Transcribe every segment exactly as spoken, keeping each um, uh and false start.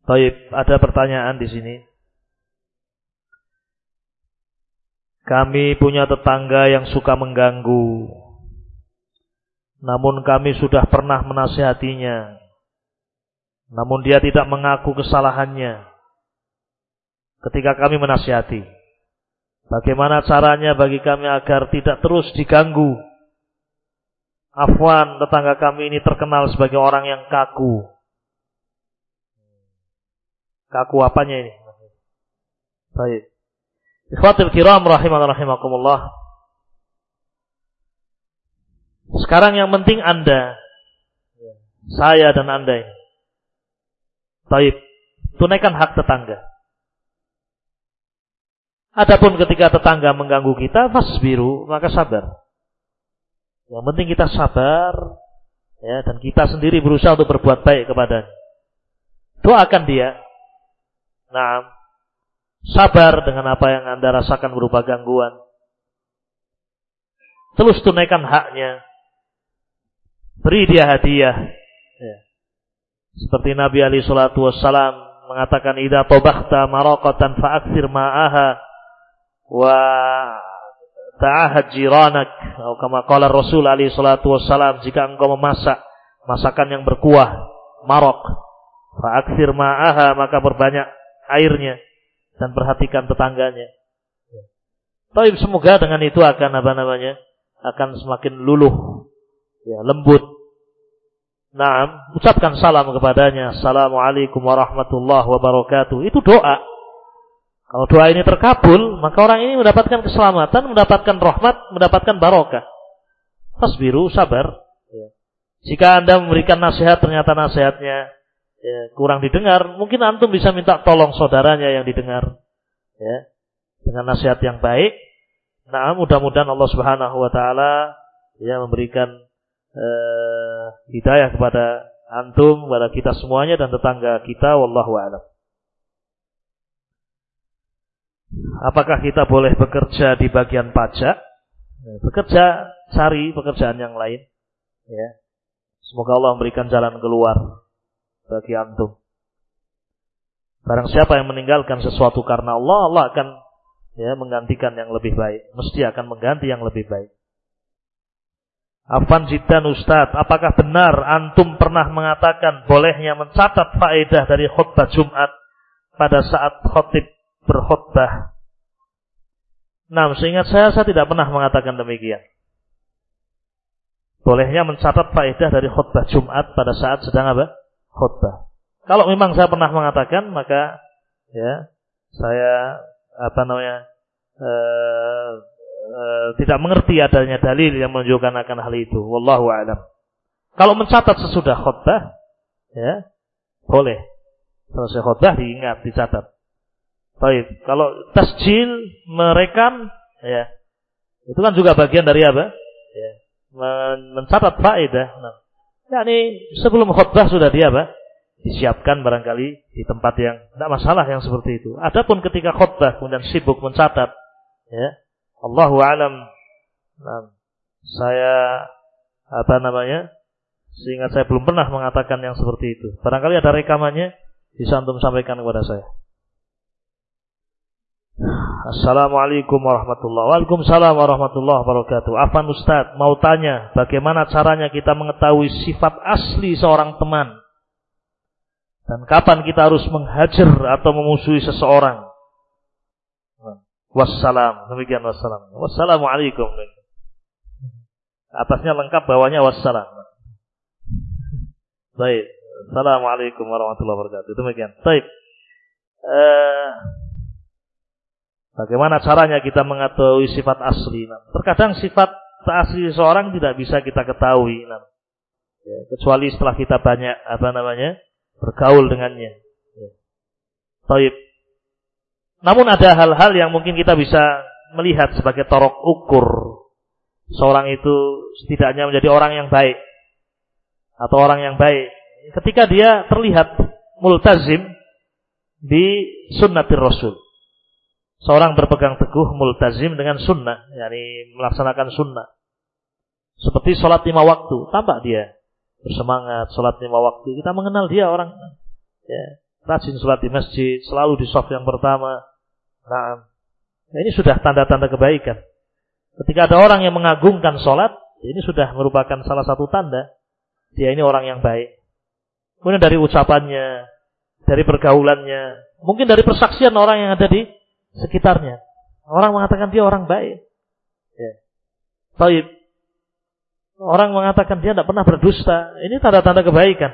Baik, ada pertanyaan di sini. Kami punya tetangga yang suka mengganggu. Namun kami sudah pernah menasihatinya. Namun dia tidak mengaku kesalahannya ketika kami menasihati. Bagaimana caranya bagi kami agar tidak terus diganggu? Afwan, tetangga kami ini terkenal sebagai orang yang kaku. Kaku apanya ini? Baik. Ikhwatul kiram rahimanallah rahimakumullah. Sekarang yang penting Anda, saya dan Anda ini. Baik, tunaikan hak tetangga. Adapun ketika tetangga mengganggu kita, fasbiru, maka sabar. Yang penting kita sabar, ya, dan kita sendiri berusaha untuk berbuat baik kepadanya. Doakan dia. Nah, sabar dengan apa yang Anda rasakan berupa gangguan. Terus tunaikan haknya. Beri dia hadiah. Ya. Seperti Nabi alaihi salatu wassalam mengatakan, "Idza tabakhta maraqatan fa'aktsir ma'aha wa ta'ahad jiranak." Atau kama qala Rasul alaihi salatu wassalam, jika engkau memasak masakan yang berkuah, maraq, fa'aktsir ma'aha, maka perbanyak airnya dan perhatikan tetangganya. Tapi semoga dengan itu akan apa namanya? akan semakin luluh, ya, lembut. Naam, ucapkan salam kepadanya. Assalamualaikum warahmatullahi wabarakatuh. Itu doa. Kalau doa ini terkabul, maka orang ini mendapatkan keselamatan, mendapatkan rahmat, mendapatkan barokah. Fasbiru, sabar. Ya. Jika Anda memberikan nasihat, ternyata nasihatnya ya, kurang didengar, mungkin antum bisa minta tolong saudaranya yang didengar. Ya, dengan nasihat yang baik. Nah, mudah-mudahan Allah Subhanahu wa taala ya memberikan Uh, hidayah kepada antum, kepada kita semuanya dan tetangga kita. Wallahu a'lam. Apakah kita boleh bekerja di bagian pajak? Bekerja, cari pekerjaan yang lain. Ya. Semoga Allah memberikan jalan keluar bagi antum. Barang siapa yang meninggalkan sesuatu karena Allah, Allah akan ya menggantikan yang lebih baik. Mesti akan mengganti yang lebih baik. Afan jiddan Ustaz, apakah benar antum pernah mengatakan bolehnya mencatat faedah dari khutbah Jumat pada saat khatib berkhutbah? Nah, seingat saya, saya tidak pernah mengatakan demikian. Bolehnya mencatat faedah dari khutbah Jumat pada saat sedang apa? Khutbah. Kalau memang saya pernah mengatakan, maka ya saya apa namanya? Eh, Uh, tidak mengerti adanya dalil yang menunjukkan akan hal itu. Wallahu a'lam. Kalau mencatat sesudah khutbah, ya boleh. Selesai khutbah diingat, dicatat. Baik. Kalau tasjil, merekam, ya itu kan juga bagian dari apa? Ya, mencatat faedah. Nah, yakni sebelum khutbah sudah dia apa? Disiapkan barangkali di tempat yang tidak masalah yang seperti itu. Adapun ketika khutbah kemudian sibuk mencatat, ya. Allahu a'lam. Nah, saya apa namanya? Seingat saya belum pernah mengatakan yang seperti itu. Barangkali ada rekamannya, bisa antum sampaikan kepada saya. Assalamualaikum warahmatullahi wabarakatuh. Waalaikumsalam warahmatullahi wabarakatuh. Afan Ustaz, mau tanya, bagaimana caranya kita mengetahui sifat asli seorang teman? Dan kapan kita harus menghajar atau memusuhi seseorang? Wassalam, demikian wassalam. Wassalamualaikum. Atasnya lengkap, bawahnya wassalam. Baik. Assalamualaikum warahmatullahi wabarakatuh. Demikian. Baik. Eh, bagaimana caranya kita mengetahui sifat asli? Nah, terkadang sifat asli seseorang tidak bisa kita ketahui. Nah, ya, kecuali setelah kita banyak apa namanya bergaul dengannya. Ya. Baik. Namun ada hal-hal yang mungkin kita bisa melihat sebagai torok ukur seorang itu setidaknya menjadi orang yang baik atau orang yang baik ketika dia terlihat multazim di sunnatir Rasul. Seorang berpegang teguh multazim dengan sunnah, yakni melaksanakan sunnah. Seperti sholat lima waktu, tampak dia bersemangat sholat lima waktu. Kita mengenal dia orang ya, rajin sholat di masjid, selalu di shaf yang pertama. Nah, ini sudah tanda-tanda kebaikan. Ketika ada orang yang mengagungkan sholat, ini sudah merupakan salah satu tanda dia ini orang yang baik. Kemudian dari ucapannya, dari pergaulannya, mungkin dari persaksian orang yang ada di sekitarnya, orang mengatakan dia orang baik. Ya. Baik. Orang mengatakan dia tidak pernah berdusta. Ini tanda-tanda kebaikan.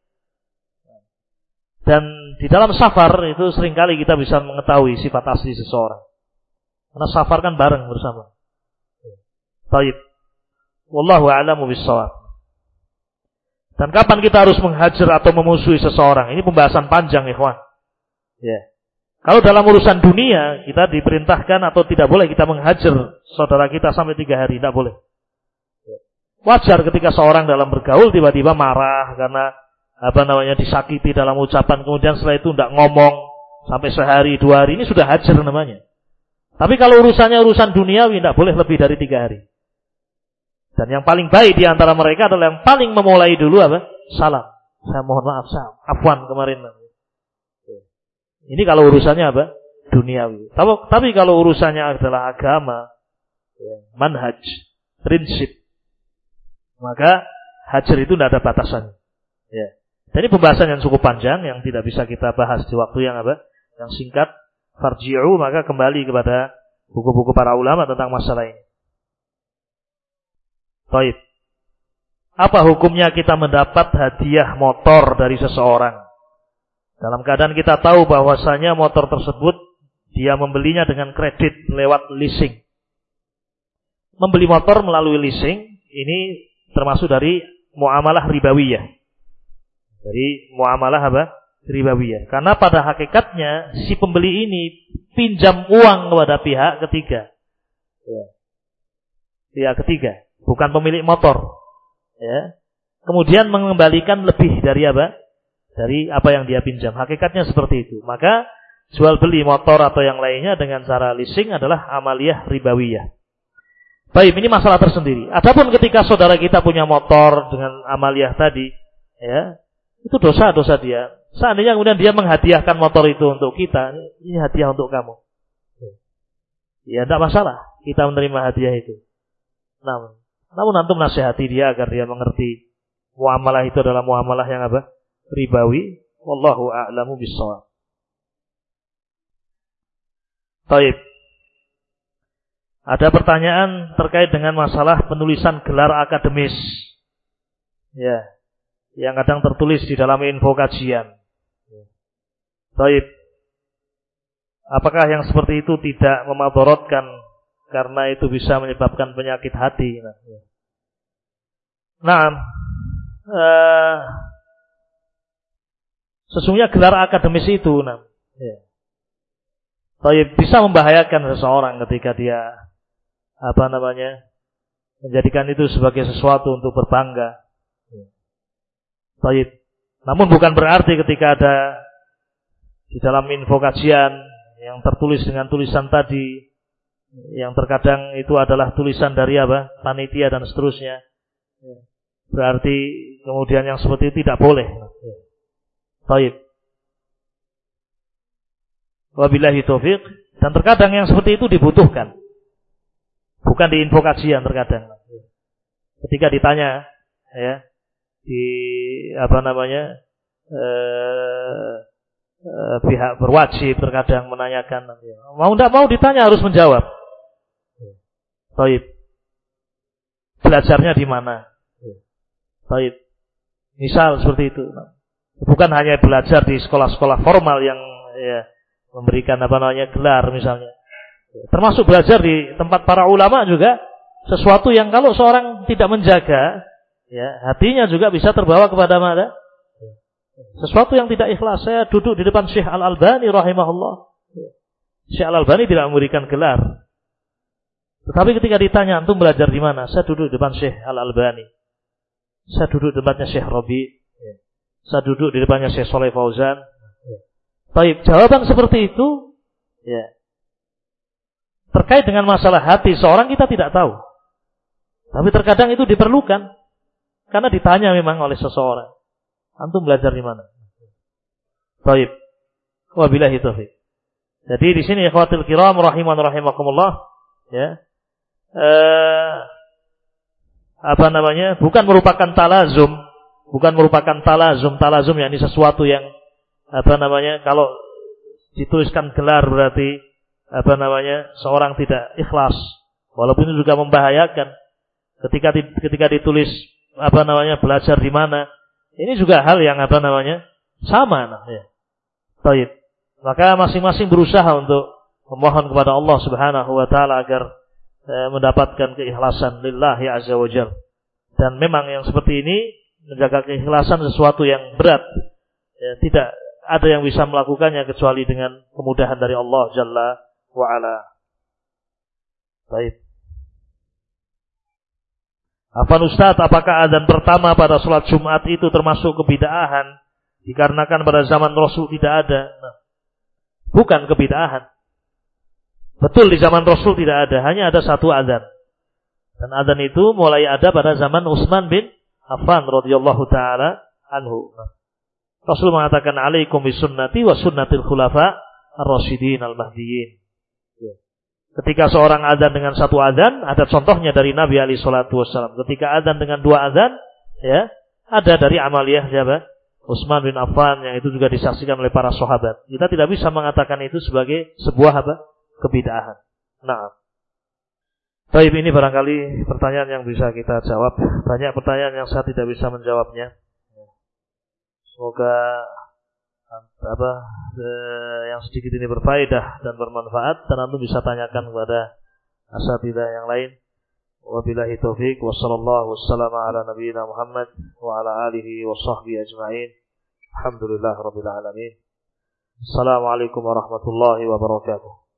Dan di dalam safar itu seringkali kita bisa mengetahui sifat asli seseorang. Karena safar kan bareng bersama. Baik. Wallahu a'lamu bis-shawab. Dan kapan kita harus menghajar atau memusuhi seseorang? Ini pembahasan panjang, ikhwan. Ya. Kalau dalam urusan dunia, kita diperintahkan atau tidak boleh kita menghajar saudara kita sampai tiga hari. Tidak boleh. Wajar ketika seorang dalam bergaul tiba-tiba marah karena apa namanya disakiti dalam ucapan, kemudian setelah itu tidak ngomong sampai sehari dua hari, ini sudah hajar namanya. Tapi kalau urusannya urusan duniawi, tidak boleh lebih dari tiga hari. Dan yang paling baik di antara mereka adalah yang paling memulai dulu apa? Salam. Saya mohon maaf, saya afwan kemarin. Ini kalau urusannya apa? Duniawi. Tapi, tapi kalau urusannya adalah agama, manhaj, prinsip, maka hajar itu tidak ada batasannya. Ya. Dan ini pembahasan yang cukup panjang yang tidak bisa kita bahas di waktu yang apa? Yang singkat. Farji'u, maka kembali kepada buku-buku para ulama tentang masalah ini. Baik. Apa hukumnya kita mendapat hadiah motor dari seseorang? Dalam keadaan kita tahu bahwasanya motor tersebut dia membelinya dengan kredit lewat leasing. Membeli motor melalui leasing ini termasuk dari muamalah ribawiyah. Dari muamalah apa? Ribawiyah. Karena pada hakikatnya si pembeli ini pinjam uang kepada pihak ketiga. Ya. Pihak ketiga, bukan pemilik motor. Ya. Kemudian mengembalikan lebih dari apa? Dari apa yang dia pinjam. Hakikatnya seperti itu. Maka jual beli motor atau yang lainnya dengan cara leasing adalah amaliyah ribawiyah. Baik, ini masalah tersendiri. Adapun ketika saudara kita punya motor dengan amaliyah tadi, ya, itu dosa-dosa dia. Seandainya kemudian dia menghadiahkan motor itu untuk kita, ini hadiah untuk kamu. Ya, tidak masalah kita menerima hadiah itu. Namun, namun antum nasihati dia agar dia mengerti muamalah itu adalah muamalah yang apa? Ribawi. Wallahu a'lamu bis-shawab. Baik. Ada pertanyaan terkait dengan masalah penulisan gelar akademis. Ya. Yang kadang tertulis di dalam info kajian. Baik. Apakah yang seperti itu tidak memadorotkan karena itu bisa menyebabkan penyakit hati? Nah, uh, sesungguhnya gelar akademis itu, nah, ya. Baik, bisa membahayakan seseorang ketika dia apa namanya menjadikan itu sebagai sesuatu untuk berbangga. Baik. Namun bukan berarti ketika ada di dalam info kajian yang tertulis dengan tulisan tadi, yang terkadang itu adalah tulisan dari apa? Panitia dan seterusnya. Berarti kemudian yang seperti itu tidak boleh. Baik. Wabillahi taufiq. Dan terkadang yang seperti itu dibutuhkan. Bukan di info kajian terkadang. Ketika ditanya, ya, di apa namanya eh, eh, pihak berwajib terkadang menanyakan, mau tidak mau ditanya harus menjawab. Baik. Belajarnya di mana? Baik. Misal seperti itu. Bukan hanya belajar di sekolah-sekolah formal yang ya, memberikan apa namanya gelar misalnya. Termasuk belajar di tempat para ulama juga sesuatu yang kalau seorang tidak menjaga, ya, hatinya juga bisa terbawa kepada mana? Sesuatu yang tidak ikhlas. Saya duduk di depan Syekh Al-Albani rahimahullah. Syekh Al-Albani tidak memberikan gelar. Tetapi ketika ditanya, antum belajar di mana? Saya duduk di depan Syekh Al-Albani. Saya duduk di depannya Syekh Rabi. Saya duduk di depannya Syekh Shalih Fauzan. Baik, jawaban seperti itu, ya, terkait dengan masalah hati seorang kita tidak tahu. Tapi terkadang itu diperlukan. Karena ditanya memang oleh seseorang. Antum belajar di mana? Baik. Wabillahi taufik. Jadi di sini ikhwatul kiram rahiman rahimakumullah, ya. Eh, apa namanya? Bukan merupakan talazum, bukan merupakan talazum, talazum yakni sesuatu yang apa namanya? Kalau dituliskan gelar berarti apa namanya? Seorang tidak ikhlas. Walaupun itu juga membahayakan. Ketika ketika ditulis apa namanya? Belajar di mana? Ini juga hal yang apa namanya? Sama nah, ya. Baik. Maka masing-masing berusaha untuk memohon kepada Allah Subhanahu wa taala agar eh, mendapatkan keikhlasan lillahi azza wajalla. Dan memang yang seperti ini menjaga keikhlasan sesuatu yang berat. Ya, tidak ada yang bisa melakukannya kecuali dengan kemudahan dari Allah Jalla wa ala. Baik. Afwan Ustaz, apakah adzan pertama pada salat Jumat itu termasuk kebid'ahan dikarenakan pada zaman Rasul tidak ada? Nah, bukan kebid'ahan. Betul di zaman Rasul tidak ada, hanya ada satu adzan. Dan adzan itu mulai ada pada zaman Utsman bin Affan radhiyallahu taala anhu. Rasul mengatakan alaikum bisunnati wa sunnatil khulafa ar-rasyidin al-mahdiyyin. Ketika seorang adzan dengan satu adzan, ada contohnya dari Nabi alaihi salatu wasallam. Ketika adzan dengan dua adzan, ya, ada dari amaliyah siapa? Utsman bin Affan yang itu juga disaksikan oleh para sahabat. Kita tidak bisa mengatakan itu sebagai sebuah apa? Kebid'ahan. Nah. Baik, ini barangkali pertanyaan yang bisa kita jawab. Banyak pertanyaan yang saya tidak bisa menjawabnya. Semoga apa eh, yang sedikit ini berfaedah dan bermanfaat dan Anda bisa tanyakan kepada asatidzah yang lain. Wabillahi taufik wa sallallahu wassalamu ala nabiyyina Muhammad wa ala alihi wa sahbihi ajma'in. Alhamdulillah rabbil alamin. Assalamualaikum warahmatullahi wabarakatuh.